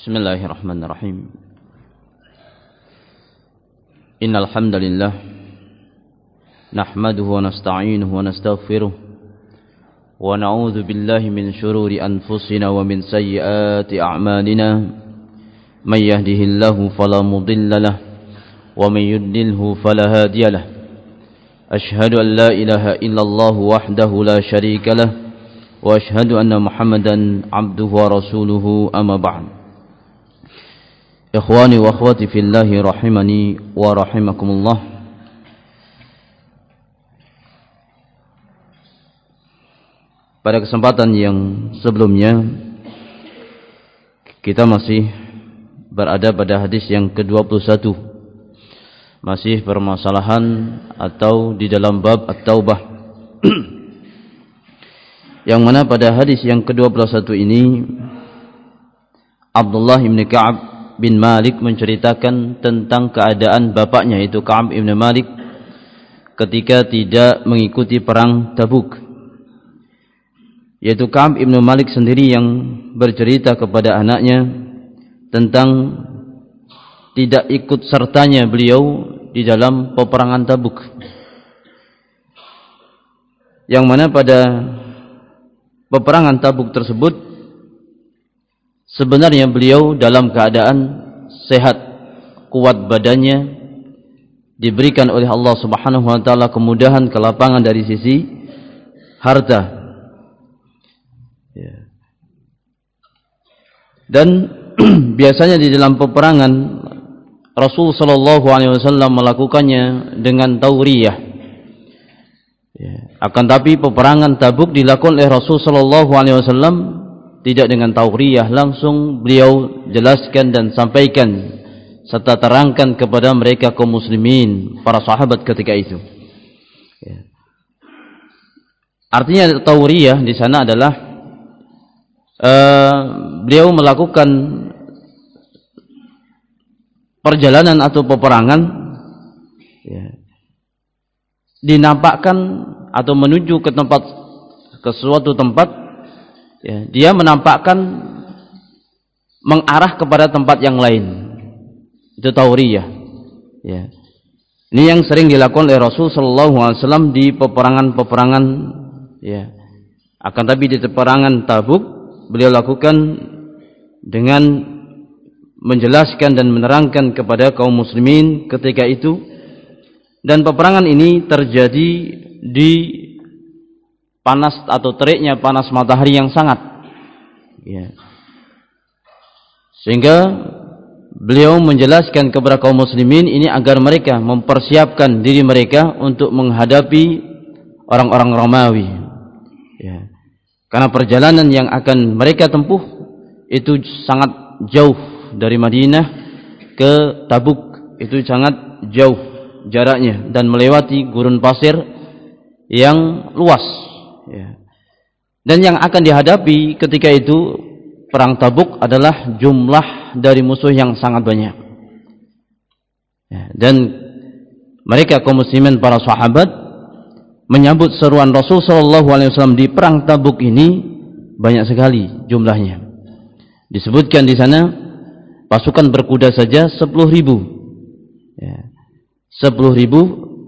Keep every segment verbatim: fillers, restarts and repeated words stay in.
Bismillahirrahmanirrahim. Innal hamdalillah nahmaduhu wa nasta'inuhu wa nastaghfiruh wa na'udzu billahi min shururi anfusina wa min sayyiati a'malina. May yahdihillahu fala mudilla lahu wa may yudlilhu fala hadiya lahu. Ashhadu an la ilaha illallah wahdahu la syarika lahu wa ashhadu anna Muhammadan 'abduhu wa rasuluhu, amma ba'd. Ikhwani wa akhwati fillahi rahimani wa rahimakumullah. Pada kesempatan yang sebelumnya kita masih berada pada hadis yang ke dua puluh satu, masih permasalahan atau di dalam bab at-taubah yang mana pada hadis yang ke dua puluh satu ini Abdullah bin Ka'ab bin Malik menceritakan tentang keadaan bapaknya, yaitu Ka'ab bin Malik, ketika tidak mengikuti perang Tabuk. Yaitu Ka'ab bin Malik sendiri yang bercerita kepada anaknya tentang tidak ikut sertanya beliau di dalam peperangan Tabuk, yang mana pada peperangan Tabuk tersebut sebenarnya beliau dalam keadaan sehat, kuat badannya, diberikan oleh Allah Subhanahu wa taala kemudahan, kelapangan dari sisi harta. Ya. Dan biasanya di dalam peperangan Rasul sallallahu alaihi wasallam melakukannya dengan tauriyah. Ya. Akan tapi peperangan Tabuk dilakukan oleh Rasul sallallahu alaihi wasallam tidak dengan tauriyah, langsung beliau jelaskan dan sampaikan serta terangkan kepada mereka kaum muslimin, para sahabat ketika itu. Ya. Artinya tauriyah di sana adalah uh, beliau melakukan perjalanan atau peperangan, ya, dinampakkan atau menuju ke tempat, ke suatu tempat. Ya, dia menampakkan mengarah kepada tempat yang lain. Itu tauriyah. Ya. Ini yang sering dilakukan oleh Rasul sallallahu alaihi wasallam di peperangan-peperangan, ya. Akan tapi di peperangan Tabuk beliau lakukan dengan menjelaskan dan menerangkan kepada kaum muslimin ketika itu. Dan peperangan ini terjadi di panas atau teriknya panas matahari yang sangat, ya. Sehingga beliau menjelaskan kepada kaum muslimin ini agar mereka mempersiapkan diri mereka untuk menghadapi orang-orang Romawi, ya. Karena perjalanan yang akan mereka tempuh itu sangat jauh dari Madinah ke Tabuk, itu sangat jauh jaraknya dan melewati gurun pasir yang luas. Ya. Dan yang akan dihadapi ketika itu perang Tabuk adalah jumlah dari musuh yang sangat banyak. Ya. Dan mereka kaum muslimin, para sahabat, menyambut seruan Rasul sallallahu alaihi wasallam di perang Tabuk ini banyak sekali jumlahnya. Disebutkan di sana pasukan berkuda saja sepuluh ribu. Ya. sepuluh ribu.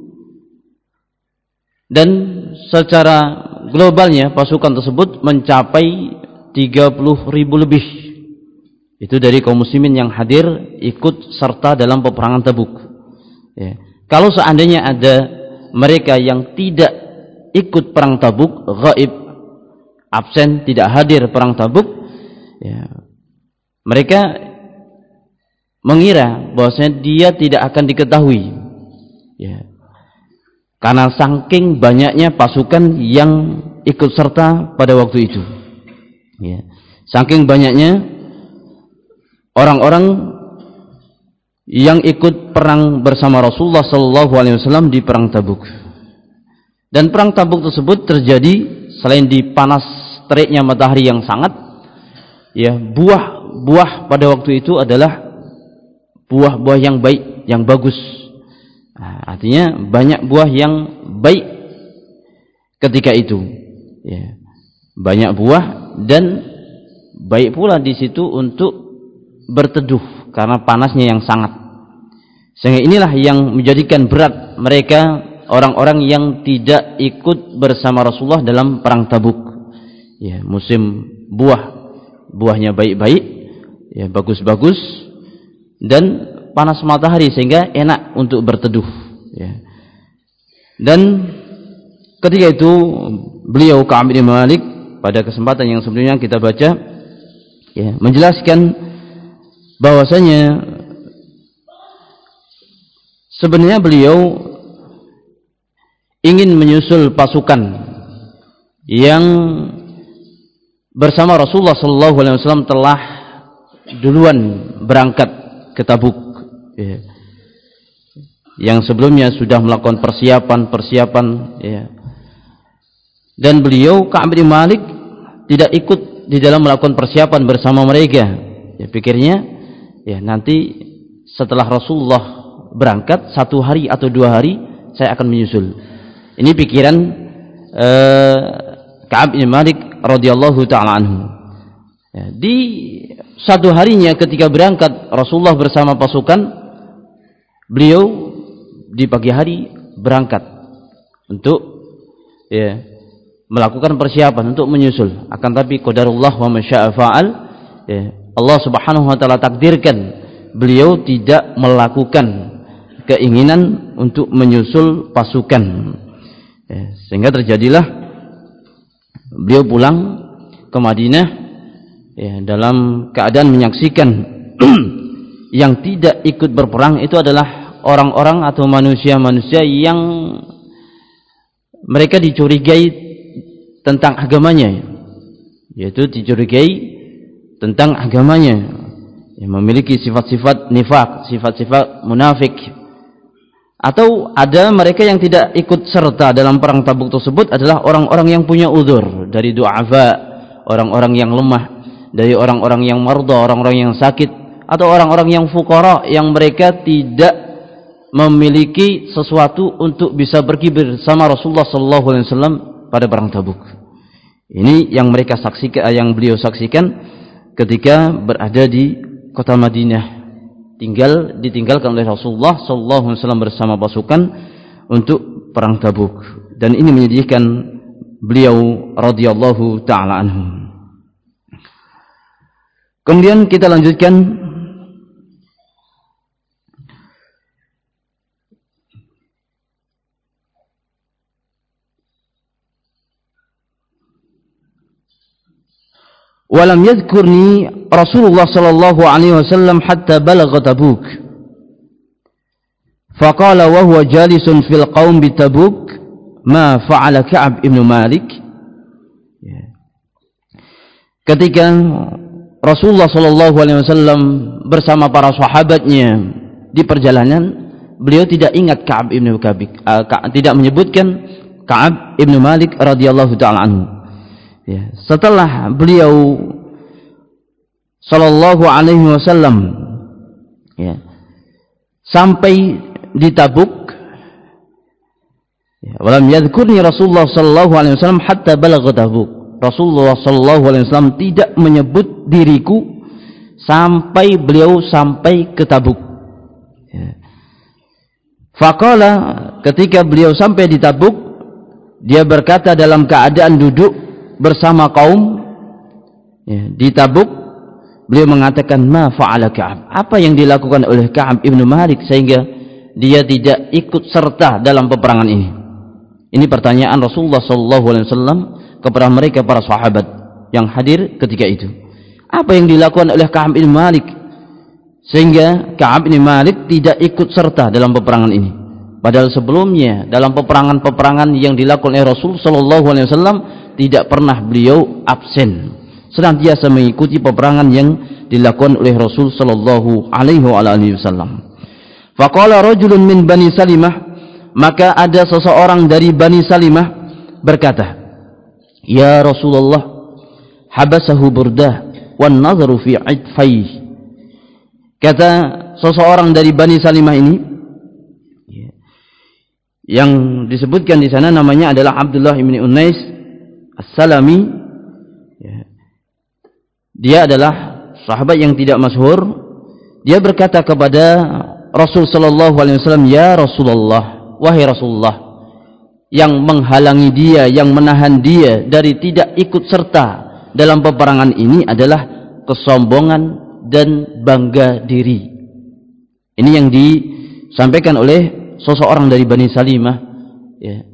Dan secara globalnya pasukan tersebut mencapai tiga puluh ribu lebih. Itu dari kaum muslimin yang hadir ikut serta dalam peperangan Tabuk. Ya. Kalau seandainya ada mereka yang tidak ikut perang Tabuk, ghaib, absen, tidak hadir perang Tabuk, ya, mereka mengira bahwasanya dia tidak akan diketahui, ya. Karena saking banyaknya pasukan yang ikut serta pada waktu itu, ya. Saking banyaknya orang-orang yang ikut perang bersama Rasulullah sallallahu alaihi wasallam di perang Tabuk. Dan perang Tabuk tersebut terjadi selain di panas teriknya matahari yang sangat, ya, buah-buah pada waktu itu adalah buah-buah yang baik, yang bagus. Nah, artinya banyak buah yang baik ketika itu, ya. Banyak buah dan baik pula di situ untuk berteduh karena panasnya yang sangat. Sehingga inilah yang menjadikan berat mereka orang-orang yang tidak ikut bersama Rasulullah dalam perang Tabuk. Ya, musim buah, buahnya baik-baik, ya bagus-bagus, dan panas matahari sehingga enak untuk berteduh. Ya. Dan ketika itu beliau Ka'ab bin Malik pada kesempatan yang sebelumnya kita baca, ya, menjelaskan bahwasanya sebenarnya beliau ingin menyusul pasukan yang bersama Rasulullah sallallahu alaihi wasallam telah duluan berangkat ke Tabuk, ya. Yang sebelumnya sudah melakukan persiapan-persiapan, ya. Dan beliau Ka'ab bin Malik tidak ikut di dalam melakukan persiapan bersama mereka. Ya, pikirnya, ya nanti setelah Rasulullah berangkat satu hari atau dua hari saya akan menyusul. Ini pikiran eh, Ka'ab bin Malik radhiyallahu taala anhu. Ya, di satu harinya ketika berangkat Rasulullah bersama pasukan, beliau di pagi hari berangkat untuk, ya, melakukan persiapan untuk menyusul. Akan tapi qadarullah wa masya'a fa'al, ya, Allah Subhanahu wa taala takdirkan beliau tidak melakukan keinginan untuk menyusul pasukan, ya, sehingga terjadilah beliau pulang ke Madinah, ya, dalam keadaan menyaksikan yang tidak ikut berperang itu adalah orang-orang atau manusia-manusia yang mereka dicurigai tentang agamanya, yaitu dicurigai tentang agamanya, yang memiliki sifat-sifat nifaq, sifat-sifat munafik. Atau ada mereka yang tidak ikut serta dalam perang Tabuk tersebut adalah orang-orang yang punya uzur, dari du'afa, orang-orang yang lemah, dari orang-orang yang marda, orang-orang yang sakit, atau orang-orang yang fuqara yang mereka tidak memiliki sesuatu untuk bisa pergi bersama Rasulullah sallallahu alaihi wasallam pada perang Tabuk. Ini yang mereka saksikan, yang beliau saksikan ketika berada di kota Madinah, tinggal ditinggalkan oleh Rasulullah sallallahu alaihi wasallam bersama pasukan untuk perang Tabuk. Dan ini menjadikan beliau radhiyallahu taala anhu. Kemudian kita lanjutkan. Walam yadhkurni Rasulullah sallallahu alaihi wasallam hatta balagha Tabuk. Faqala wa huwa jalisun fil qaum bi Tabuk, ma fa'ala Ka'ab ibn Malik. Ketika Rasulullah sallallahu alaihi wasallam bersama para sahabatnya di perjalanan, beliau tidak ingat Ka'ab ibn Malik, uh, tidak menyebutkan Ka'ab ibn Malik radhiyallahu taala anhu. Ya, setelah beliau sallallahu alaihi wasallam, ya, sampai di Tabuk, ya, walam yadhkurni Rasulullah sallallahu alaihi wasallam hatta balagha Tabuk. Rasulullah sallallahu alaihi wasallam tidak menyebut diriku sampai beliau sampai ke Tabuk. Ya. Faqala, ketika beliau sampai di Tabuk, dia berkata dalam keadaan duduk bersama kaum, ya, di Tabuk, beliau mengatakan, ma fa'ala Ka'ab, apa yang dilakukan oleh Ka'ab ibn Malik sehingga dia tidak ikut serta dalam peperangan ini. Ini pertanyaan Rasulullah sallallahu alaihi wasallam kepada mereka para sahabat yang hadir ketika itu. Apa yang dilakukan oleh Ka'ab ibn Malik sehingga Ka'ab ibn Malik tidak ikut serta dalam peperangan ini? Padahal sebelumnya dalam peperangan-peperangan yang dilakukan oleh Rasul sallallahu alaihi wasallam tidak pernah beliau absen, senantiasa mengikuti peperangan yang dilakukan oleh Rasul sallallahu alaihi wasallam. Faqala rajulun min Bani Salimah, maka ada seseorang dari Bani Salimah berkata, ya Rasulullah, habasahu burdah wan nazaru fi idfai. Kata seseorang dari Bani Salimah ini, yang disebutkan di sana namanya adalah Abdullah bin Unais As-Salami, ya. Dia adalah sahabat yang tidak masyhur, dia berkata kepada Rasul sallallahu alaihi wasallam, "Ya Rasulullah, wahai Rasulullah, yang menghalangi dia, yang menahan dia dari tidak ikut serta dalam peperangan ini adalah kesombongan dan bangga diri." Ini yang disampaikan oleh seseorang dari Bani Salimah, ya,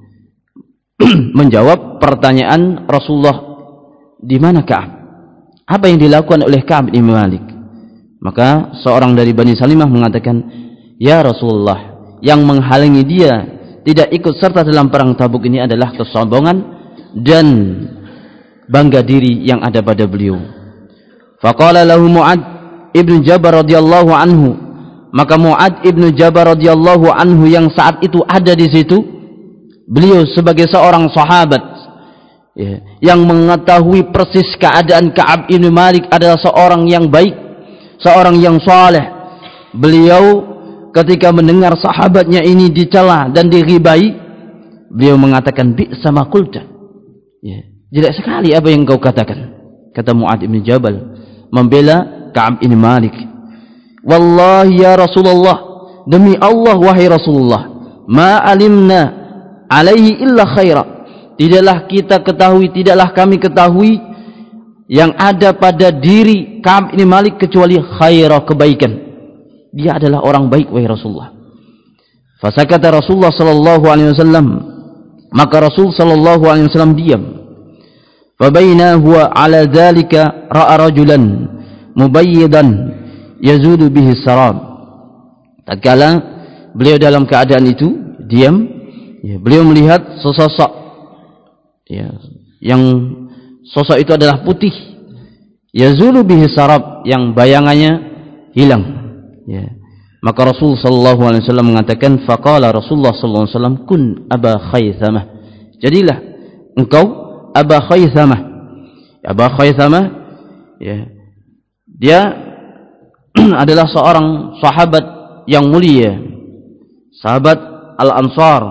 menjawab pertanyaan Rasulullah, di mana Ka'ab? Apa yang dilakukan oleh Ka'ab bin Malik? Maka seorang dari Bani Salimah mengatakan, "Ya Rasulullah, yang menghalangi dia tidak ikut serta dalam perang Tabuk ini adalah kesombongan dan bangga diri yang ada pada beliau." Faqala lahu Mu'ad ibn Jabal radhiyallahu anhu, maka Mu'ad ibn Jabal radhiyallahu anhu yang saat itu ada di situ, beliau sebagai seorang sahabat, ya, yang mengetahui persis keadaan Ka'ab bin Malik adalah seorang yang baik, seorang yang saleh. Beliau ketika mendengar sahabatnya ini dicela dan dighibai, beliau mengatakan, "Bi'sa ma qulta." Ya, jelek sekali apa yang kau katakan, kata Mu'ad bin Jabal membela Ka'ab bin Malik. "Wallahi ya Rasulullah, demi Allah wahai Rasulullah, ma alimna alaihi illa khaira." Tidaklah kita ketahui, tidaklah kami ketahui yang ada pada diri Ka'ab bin Malik kecuali khaira, kebaikan. Dia adalah orang baik wahai Rasulullah. Fasakata Rasulullah sallallahu alaihi wasallam, maka Rasul sallallahu alaihi wasallam diam. Fabaina huwa ala dzalika ra'a rajulan mubayyidan yazudu bihi sarab. Tatkala beliau dalam keadaan itu diam, ya, beliau melihat sesosok, ya, yang sosok itu adalah putih, yazulu bihi sarab, yang bayangannya hilang, ya. Maka Rasul sallallahu alaihi wasallam mengatakan, faqala Rasulullah sallallahu alaihi wasallam, kun Aba Khaythamah, jadilah engkau Aba Khaythamah. Aba Khaythamah, ya, dia adalah seorang sahabat yang mulia, sahabat Al-Ansar,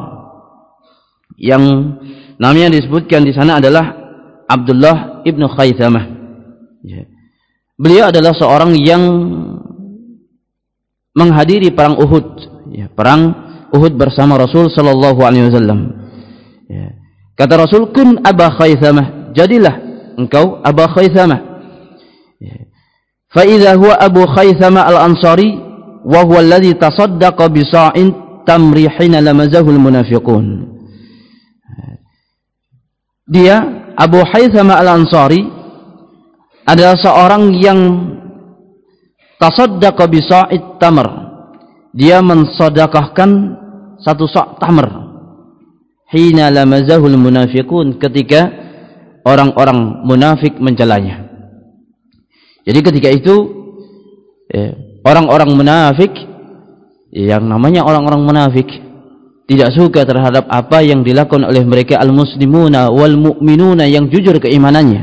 yang namanya disebutkan di sana adalah Abdullah ibnu Khaythamah. Ya. Beliau adalah seorang yang menghadiri perang Uhud, ya, perang Uhud bersama Rasul sallallahu alaihi wasallam. Ya. Kata Rasul, kun Aba Khaythamah, jadilah engkau Aba Khaythamah. Ya. Fa idza huwa Abu Khaythamah al-Ansari wa huwa alladhi tasaddaqa bi sa'in tamri hina lamazahu al-munafiqun. Dia, Abu Khaythamah al-Ansari, adalah seorang yang tasaddaqa bi sa'id tamr. Dia mensedekahkan satu sa' tamr. Hina lamazahul munafiqun, ketika orang-orang munafik mencelanya. Jadi ketika itu eh, orang-orang munafik, yang namanya orang-orang munafik tidak suka terhadap apa yang dilakukan oleh mereka al-muslimuna wal mu'minuna yang jujur keimanannya.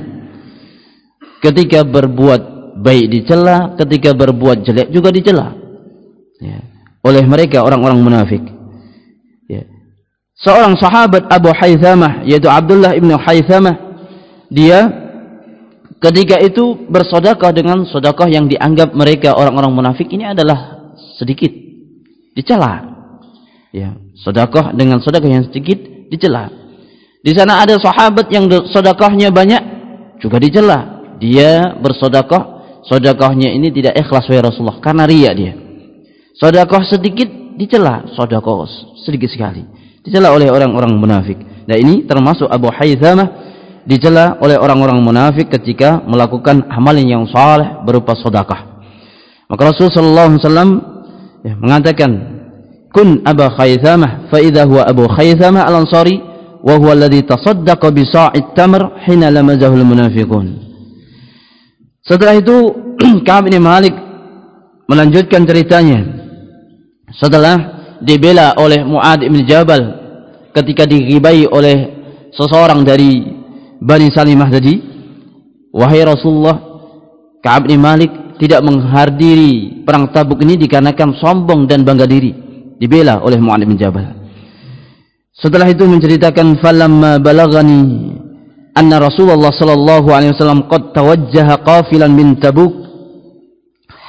Ketika berbuat baik dicela, ketika berbuat jelek juga dicela, ya, oleh mereka orang-orang munafik. Ya. Seorang sahabat Abu Khaythamah, yaitu Abdullah ibnu Khaythamah, dia ketika itu bersedekah dengan sedekah yang dianggap mereka orang-orang munafik ini adalah sedikit, dicela. Ya, sedekah dengan sedekah yang sedikit dicela. Di sana ada sahabat yang sedekahnya banyak juga dicela. Dia bersedekah, sedekahnya ini tidak ikhlas wahai Rasulullah karena riya dia. Sedekah sedikit dicela, sedekah sedikit sekali dicela oleh orang-orang munafik. Nah, ini termasuk Abu Khaythamah dicela oleh orang-orang munafik ketika melakukan amalan yang saleh berupa sedekah. Maka Rasul sallallahu alaihi wasallam ya, mengatakan, kun Aba Khaythamah fa idza huwa Abu Khaythamah al-Ansari wa huwa alladhi tasaddaqa bi sa'id tamr hina lamazahu al-munafiqun. Setelah itu Ka'ab bin Malik melanjutkan ceritanya. Setelah dibela oleh Mu'ad bin Jabal ketika dighibai oleh seseorang dari Bani Salimah tadi, wahai Rasulullah, Ka'ab bin Malik tidak menghadiri perang Tabuk ini dikarenakan sombong dan bangga diri. Dibela oleh Mu'ad bin Jabal. Setelah itu menceritakan, falamma balagani anna Rasulullah sallallahu alaihi wasallam qad tawajjaha qafilan min Tabuk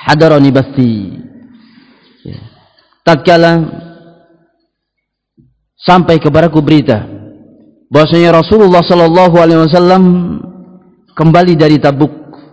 hadarani bathi. Ya. Tatkala sampai kepadaku berita bahwasanya Rasulullah sallallahu alaihi wasallam kembali dari Tabuk.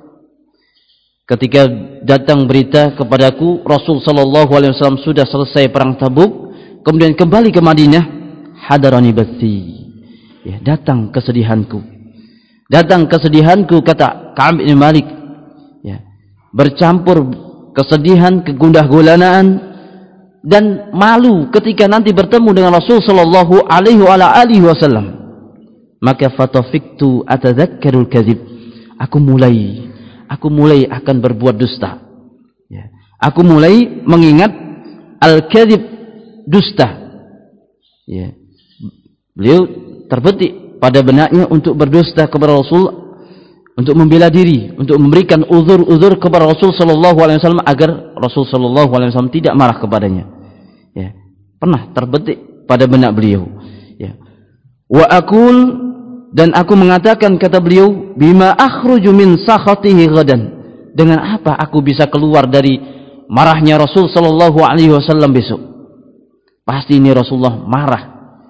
Ketika datang berita kepadaku Rasul sallallahu alaihi wasallam sudah selesai perang Tabuk, kemudian kembali ke Madinah, hadarani bathi. Ya, datang kesedihanku. Datang kesedihanku, kata Ka'ab bin Malik. Ya, bercampur kesedihan, kegundah gulanaan dan malu ketika nanti bertemu dengan Rasul sallallahu alaihi wasallam. Maka fatafiktu atadzakkarul kadzib. Aku mulai aku mulai akan berbuat dusta. Ya. Aku mulai mengingat al-kadzib, dusta. Ya. Beliau terbetik pada benaknya untuk berdusta kepada Rasul, untuk membela diri, untuk memberikan uzur-uzur kepada Rasul sallallahu alaihi wasallam agar Rasul sallallahu alaihi wasallam tidak marah kepadanya. Ya. Pernah terbetik pada benak beliau. Ya. Wa aqul, dan aku mengatakan, kata beliau, bima akhruju min sakhatihi ghadan, dengan apa aku bisa keluar dari marahnya Rasul sallallahu alaihi wasallam besok? Pasti ini Rasulullah marah.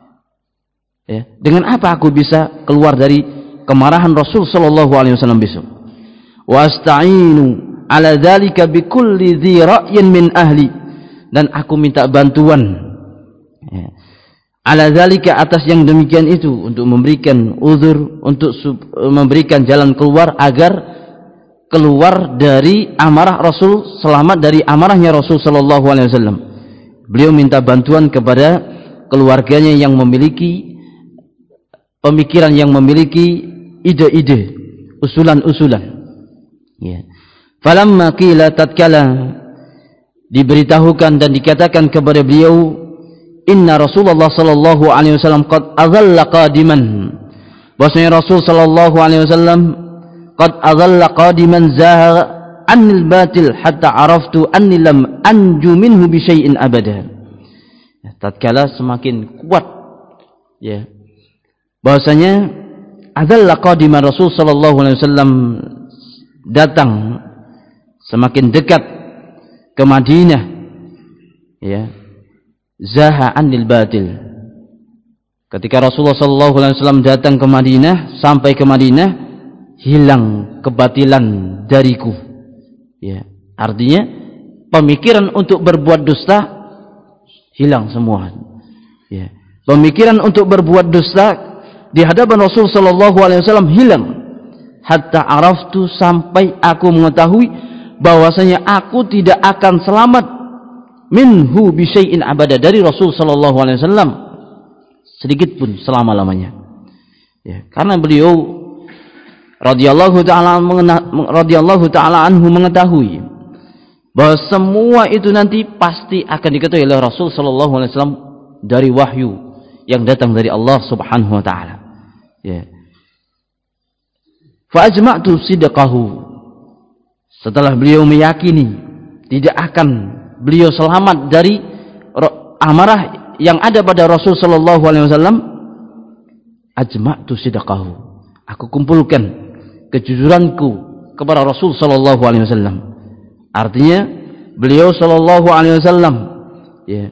Ya, dengan apa aku bisa keluar dari kemarahan Rasul sallallahu alaihi wasallam besok? Wa asta'inu ala dzalika bikulli dzi ra'yin min ahli, dan aku minta bantuan, ya, ala dzalika, atas yang demikian itu, untuk memberikan uzur, untuk memberikan jalan keluar agar keluar dari amarah Rasul, selamat dari amarahnya Rasul sallallahu alaihi wasallam. Beliau minta bantuan kepada keluarganya yang memiliki pemikiran, yang memiliki ide-ide, usulan-usulan. Ya. Falamma qila, tatkala diberitahukan dan dikatakan kepada beliau, inna Rasulullah sallallahu alaihi wasallam qad azalla qadiman, bahwasanya Rasul sallallahu alaihi wasallam qad azalla qadiman zaha anil batil hatta araftu anni lam anju minhu bi syai'in abada. Ya, tatkala semakin kuat, ya, bahwasanya azalla qadiman, Rasul sallallahu alaihi wasallam datang semakin dekat ke Madinah, ya, zaha anil batil. Ketika Rasulullah sallallahu alaihi wasallam datang ke Madinah, sampai ke Madinah, hilang kebatilan dariku. Ya, artinya pemikiran untuk berbuat dusta hilang semua. Ya, pemikiran untuk berbuat dusta di hadapan Rasul sallallahu alaihi wasallam hilang. Hatta araftu, sampai aku mengetahui bahwasanya aku tidak akan selamat minhu bi syai'in abada, dari Rasul sallallahu alaihi wasallam sedikit pun selama-lamanya. Ya, karena beliau radhiyallahu taala radhiyallahu taala anhu mengetahui bahwa semua itu nanti pasti akan diketahui oleh Rasul sallallahu alaihi wasallam dari wahyu yang datang dari Allah Subhanahu wa taala. Ya. Fa ajma'tu sidqahu. Setelah beliau meyakini tidak akan beliau selamat dari amarah yang ada pada Rasul sallallahu alaihi wasallam, ajma'tu sidqahu. Aku kumpulkan kejujuranku kepada Rasul sallallahu alaihi wasallam. Artinya beliau sallallahu alaihi wasallam, ya,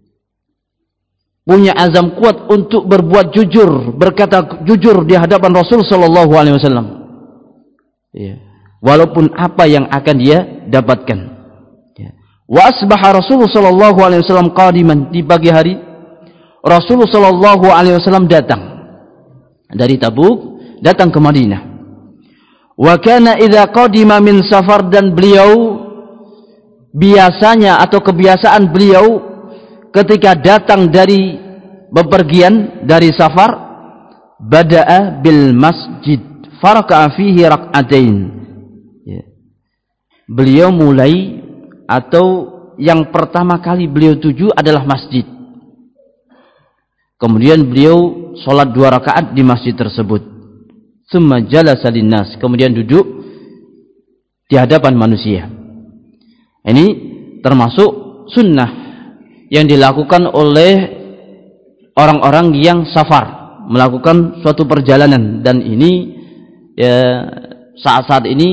punya azam kuat untuk berbuat jujur, berkata jujur di hadapan Rasul sallallahu alaihi wasallam. Ya, walaupun apa yang akan dia dapatkan. Ya. Wa asbaha Rasulullah sallallahu alaihi wasallam qadiman, di pagi hari Rasulullah sallallahu alaihi wasallam datang dari Tabuk, datang ke Madinah. Wa kana idza qadima min safar, dan beliau biasanya atau kebiasaan beliau ketika datang dari bepergian dari safar, bada'a bil masjid faraka'a fihi rak'atain. Ya. Beliau mulai, atau yang pertama kali beliau tuju adalah masjid. Kemudian beliau sholat dua rakaat di masjid tersebut. Tsumma jalasa linnas, kemudian duduk di hadapan manusia. Ini termasuk sunnah yang dilakukan oleh orang-orang yang safar, melakukan suatu perjalanan, dan ini ya, saat-saat ini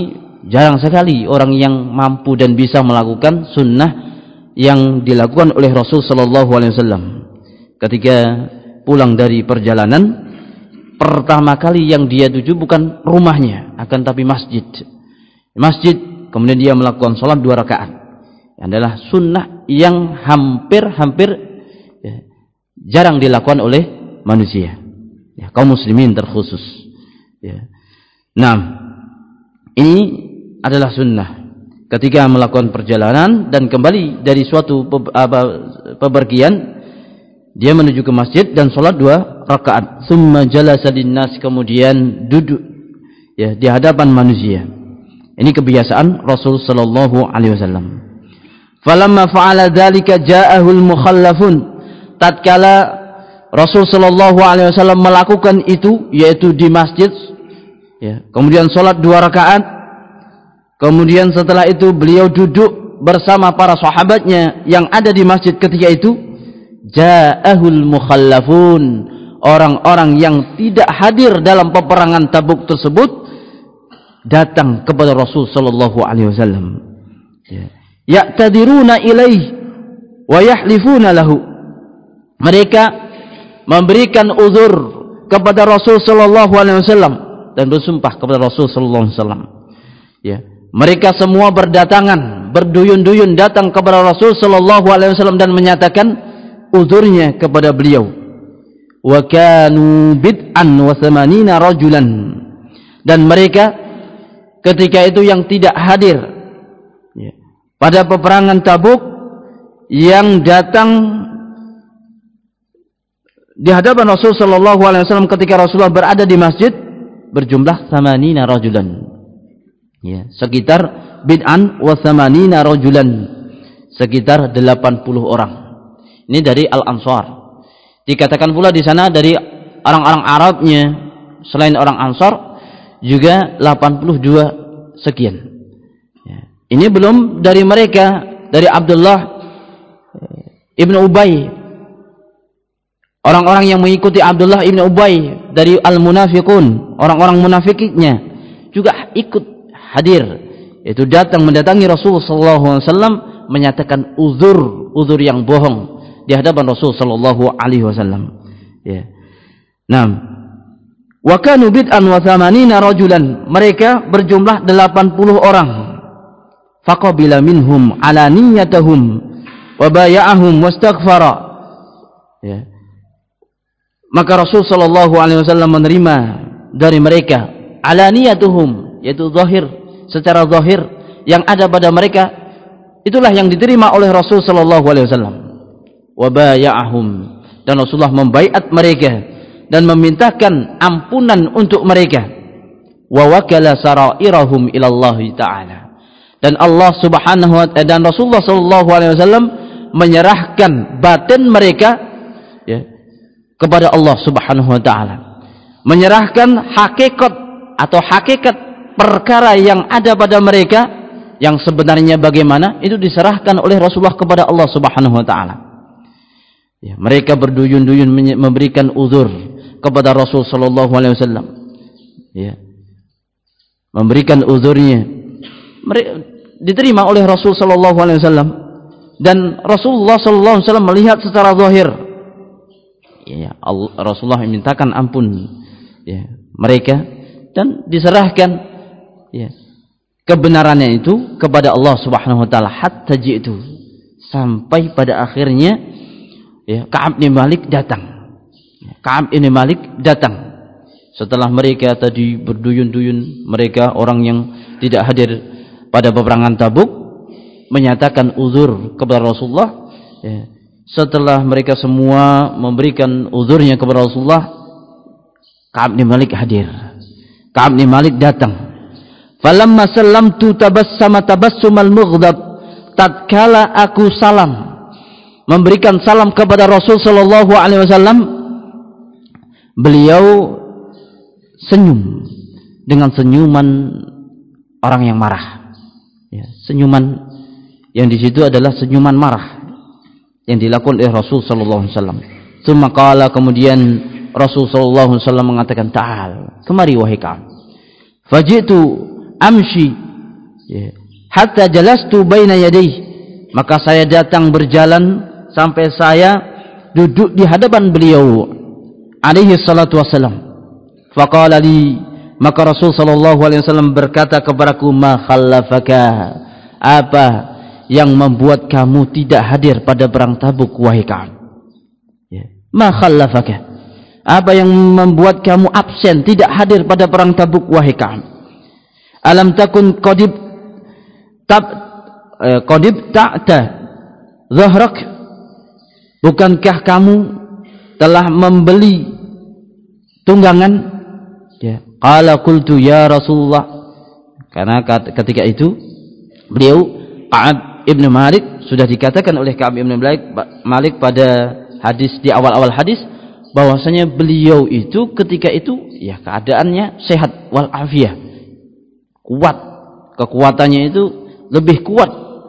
Jarang sekali orang yang mampu dan bisa melakukan sunnah yang dilakukan oleh Rasul sallallahu alaihi wasallam. Ketika pulang dari perjalanan, pertama kali yang dia tuju bukan rumahnya, akan tapi masjid. Masjid, kemudian dia melakukan salat dua rakaat. Yang adalah sunnah yang hampir-hampir ya, jarang dilakukan oleh manusia. Ya, kaum muslimin terkhusus. Ya. Nah, ini adalah sunnah. Ketika melakukan perjalanan dan kembali dari suatu pe, apa, pepergian, dia menuju ke masjid dan sholat dua rakaat. Tsumma jalasa linnas, kemudian duduk ya di hadapan manusia. Ini kebiasaan Rasul sallallahu alaihi wasallam. Falamma fa'ala dzalika ja'ahul mukhallafun. Tatkala Rasul sallallahu alaihi wasallam melakukan itu, yaitu di masjid ya, kemudian sholat dua rakaat, kemudian setelah itu beliau duduk bersama para sahabatnya yang ada di masjid ketika itu, ja'ahul mukhallafun, orang-orang yang tidak hadir dalam peperangan Tabuk tersebut datang kepada Rasul sallallahu alaihi wasallam. Ya. Ya'tadiruna ilaih wa yahlifuna lahu. Mereka memberikan uzur kepada Rasul sallallahu alaihi wasallam dan bersumpah kepada Rasul sallallahu alaihi wasallam. Ya. Mereka semua berdatangan, berduyun-duyun datang kepada Rasul sallallahu alaihi wasallam dan menyatakan uzurnya kepada beliau. Wa kanu bid'an wa thamanina rajulan. Dan mereka ketika itu yang tidak hadir ya, pada peperangan Tabuk, yang datang di hadapan Rasul sallallahu alaihi wasallam ketika Rasulullah berada di masjid berjumlah thamanina rajulan. Ya, sekitar bid'an wa thamanina rajulan, sekitar delapan puluh orang. Ini dari Al-Ansar. Dikatakan pula di sana dari orang-orang Arabnya selain orang Ansar juga delapan puluh dua sekian. Ya. Ini belum dari mereka, dari Abdullah ibnu Ubay, orang-orang yang mengikuti Abdullah ibnu Ubay dari Al-Munafiqun, orang-orang munafiknya juga ikut hadir, itu datang mendatangi Rasul sallallahu alaihi wasallam menyatakan uzur, uzur yang bohong di hadapan Rasul sallallahu alaihi wasallam. Ya. Nah, wa kanu bid'an wa thamanina rajulan, mereka berjumlah delapan puluh orang. Faqabila minhum alaniyatahum wa bay'ahum wastaghfara. Ya. Maka Rasul sallallahu alaihi wasallam menerima dari mereka alaniyatuhum, yaitu zahir, secara zahir yang ada pada mereka, itulah yang diterima oleh Rasul sallallahu alaihi wasallam. Wa bay'ahum, dan Rasulullah membaiat mereka dan memintakan ampunan untuk mereka. Wa wakala sarairahum ila Allah taala, dan Allah Subhanahu wa taala dan Rasulullah sallallahu alaihi wasallam menyerahkan batin mereka ya, kepada Allah Subhanahu wa taala, menyerahkan hakikat atau hakikat perkara yang ada pada mereka yang sebenarnya bagaimana, itu diserahkan oleh Rasulullah kepada Allah Subhanahu wa taala. Ya, mereka berduyun-duyun memberikan uzur kepada Rasul sallallahu alaihi wasallam. Ya. Memberikan uzurnya. Mereka diterima oleh Rasul sallallahu alaihi wasallam dan Rasulullah sallallahu alaihi wasallam melihat secara zahir. Ya, Allah, Rasulullah memintakan ampun ya, mereka dan diserahkan ya, kebenarannya itu kepada Allah Subhanahu wa taala hatta jitu, sampai pada akhirnya ya, Ka'ab bin Malik datang. Ka'ab bin Malik datang setelah mereka tadi berduyun-duyun, mereka orang yang tidak hadir pada peperangan Tabuk menyatakan uzur kepada Rasulullah ya. Setelah mereka semua memberikan uzurnya kepada Rasulullah, Ka'ab bin Malik hadir. Ka'ab bin Malik datang. Falamma sallamtu tabassama tabassumal mughdab, tatkala aku salam, memberikan salam kepada Rasul sallallahu alaihi wasallam, beliau senyum dengan senyuman orang yang marah. Ya, senyuman yang di situ adalah senyuman marah yang dilakukan oleh Rasul sallallahu alaihi wasallam. Tsumma qala, kemudian Rasul sallallahu alaihi wasallam mengatakan, "Ta'al, kemari wahai Ka'ab." Fajitu amshi Ya. Hatta jalastu baina yadayhi, maka saya datang berjalan sampai saya duduk di hadapan beliau alaihi salatu wassalam. Faqala li, maka Rasul sallallahu alaihi wasallam berkata kepadaku, ma khallafaka, apa yang membuat kamu tidak hadir pada perang Tabuk wahai Ka'ab? Ya. Ma khallafaka, apa yang membuat kamu absen tidak hadir pada perang Tabuk wahai Ka'ab? Alam takun qadib tab eh, qadib ta'ta zahrak, bukankah kamu telah membeli tunggangan? Ya. Qala qultu ya Rasulullah, karena ketika itu beliau Ka'ab ibn Malik, sudah dikatakan oleh Ka'ab ibn Malik, Malik pada hadis di awal-awal hadis bahwasanya beliau itu ketika itu ya keadaannya sehat wal afiyah, kuat, kekuatannya itu lebih kuat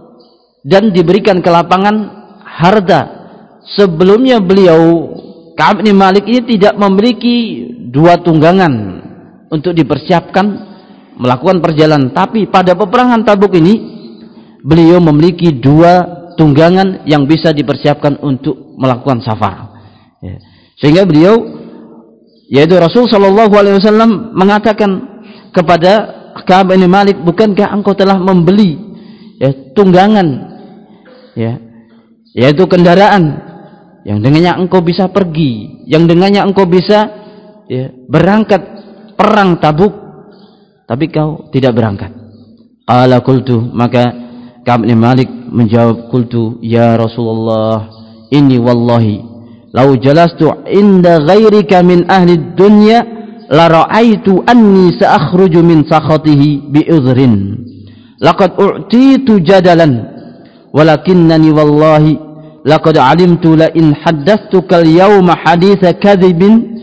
dan diberikan kelapangan harta. Sebelumnya beliau Ka'ab bin Malik ini tidak memiliki dua tunggangan untuk dipersiapkan melakukan perjalanan, tapi pada peperangan Tabuk ini beliau memiliki dua tunggangan yang bisa dipersiapkan untuk melakukan safar. Ya. Sehingga beliau, yaitu Rasul sallallahu alaihi wasallam mengatakan kepada Ka'ab bin Malik, bukankah engkau telah membeli ya tunggangan, ya, yaitu kendaraan yang dengannya engkau bisa pergi, yang dengannya engkau bisa ya, berangkat perang Tabuk, tapi kau tidak berangkat. Ala qultu, maka Ka'ab bin Malik menjawab, qultu ya Rasulullah, inni wallahi law jalastu inda ghairika min ahli dunya la ra'aitu anni sa'akhruju min sakhatihi bi udhrin laqad u'titu jadalan walakinnani wallahi laqad alimtu la in haddathtuka al-yawma haditha kadhibin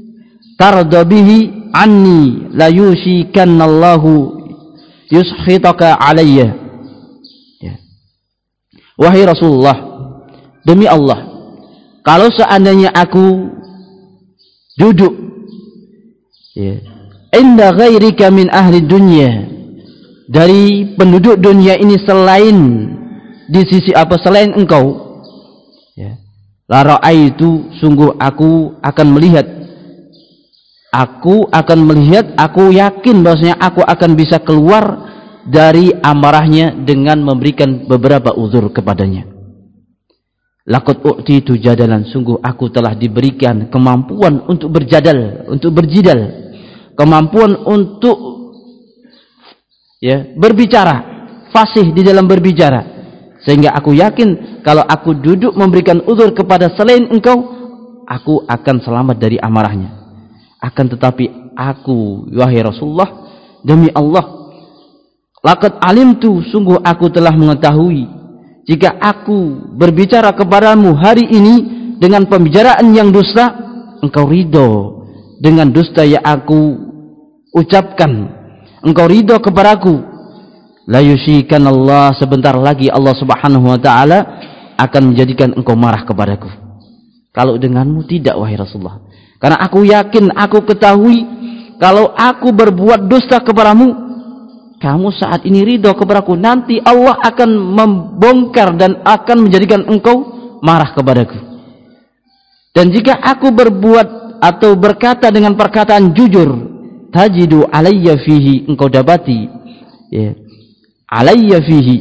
tarda bihi anni la yushikanna Allahu yushitaka alayya. Ya. Wahai Rasulullah, demi Allah, kalau seandainya aku duduk ya, inda ghairika min ahli dunya, dari penduduk dunia ini selain di sisi apa selain engkau, ya, la ra'aitu, sungguh aku akan melihat Aku akan melihat, aku yakin bahwasanya aku akan bisa keluar dari amarahnya dengan memberikan beberapa uzur kepadanya. Laqad u'titu jadalan, sungguh aku telah diberikan kemampuan untuk berjadal, untuk berjidal, kemampuan untuk ya berbicara, fasih di dalam berbicara, sehingga aku yakin kalau aku duduk memberikan uzur kepada selain engkau, aku akan selamat dari amarahnya. Akan tetapi aku, wahai Rasulullah, demi Allah, laqad alimtu, sungguh aku telah mengetahui, jika aku berbicara kepadamu hari ini dengan pembicaraan yang dusta, engkau ridho dengan dusta yang aku ucapkan, engkau ridho kepadaku, la yushikan Allah, sebentar lagi Allah subhanahu wa ta'ala akan menjadikan engkau marah kepadaku. Kalau denganmu tidak, wahai Rasulullah, karena aku yakin, aku ketahui, kalau aku berbuat dusta kepadamu, kamu saat ini ridho kepadaku, nanti Allah akan membongkar dan akan menjadikan engkau marah kepadaku. Dan jika aku berbuat atau berkata dengan perkataan jujur, tajidu alayya fihi, engkau dapati ya, alayya fihi,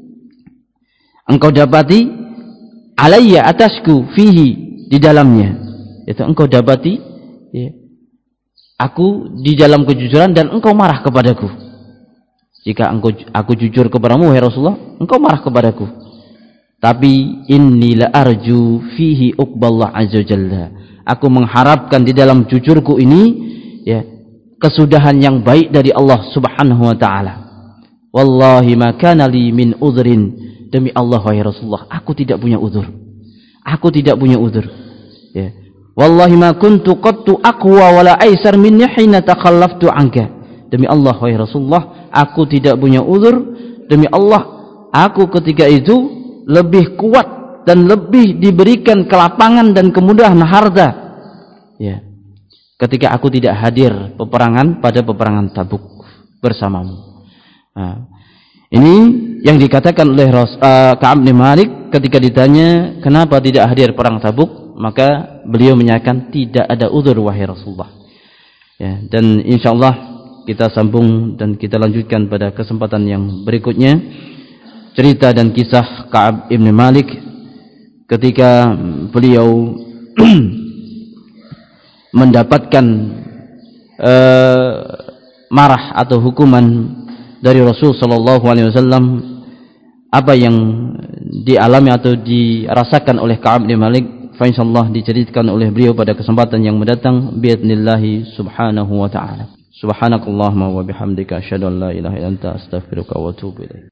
engkau dapati alayya, atasku, fihi, di dalamnya, itu engkau dapati ya, aku di dalam kejujuran dan engkau marah kepadaku. Jika engkau, aku jujur kepadamu wahai Rasulullah, engkau marah kepadaku. Tapi inni la arju fihi uqballah azza jalla, aku mengharapkan di dalam jujurku ini ya kesudahan yang baik dari Allah subhanahu wa ta'ala. Wallahi ma kana li min udhrin, demi Allah wahai Rasulullah, aku tidak punya uzur, aku tidak punya uzur ya. Wallahi ma kuntu qattu aqwa wala aisar minni hina takhallaftu anka, demi Allah wahai Rasulullah, aku tidak punya uzur, demi Allah aku ketika itu lebih kuat dan lebih diberikan kelapangan dan kemudahan harta ya, ketika aku tidak hadir peperangan pada peperangan Tabuk bersamamu. Nah, Ini yang dikatakan oleh uh, Ka'ab bin Malik ketika ditanya kenapa tidak hadir perang Tabuk, maka beliau menyatakan tidak ada uzur wahai Rasulullah. Ya, dan insyaallah kita sambung dan kita lanjutkan pada kesempatan yang berikutnya cerita dan kisah Ka'ab bin Malik ketika beliau mendapatkan uh, marah atau hukuman dari Rasul sallallahu alaihi wasallam, apa yang dialami atau dirasakan oleh Ka'ab bin Malik, fa insyaallah diceritakan oleh beliau pada kesempatan yang mendatang biidznillah subhanahu wa ta'ala. Subhanakallahumma wa bihamdika asyhadu an la ilaha illa anta astaghfiruka wa atubu ilaik.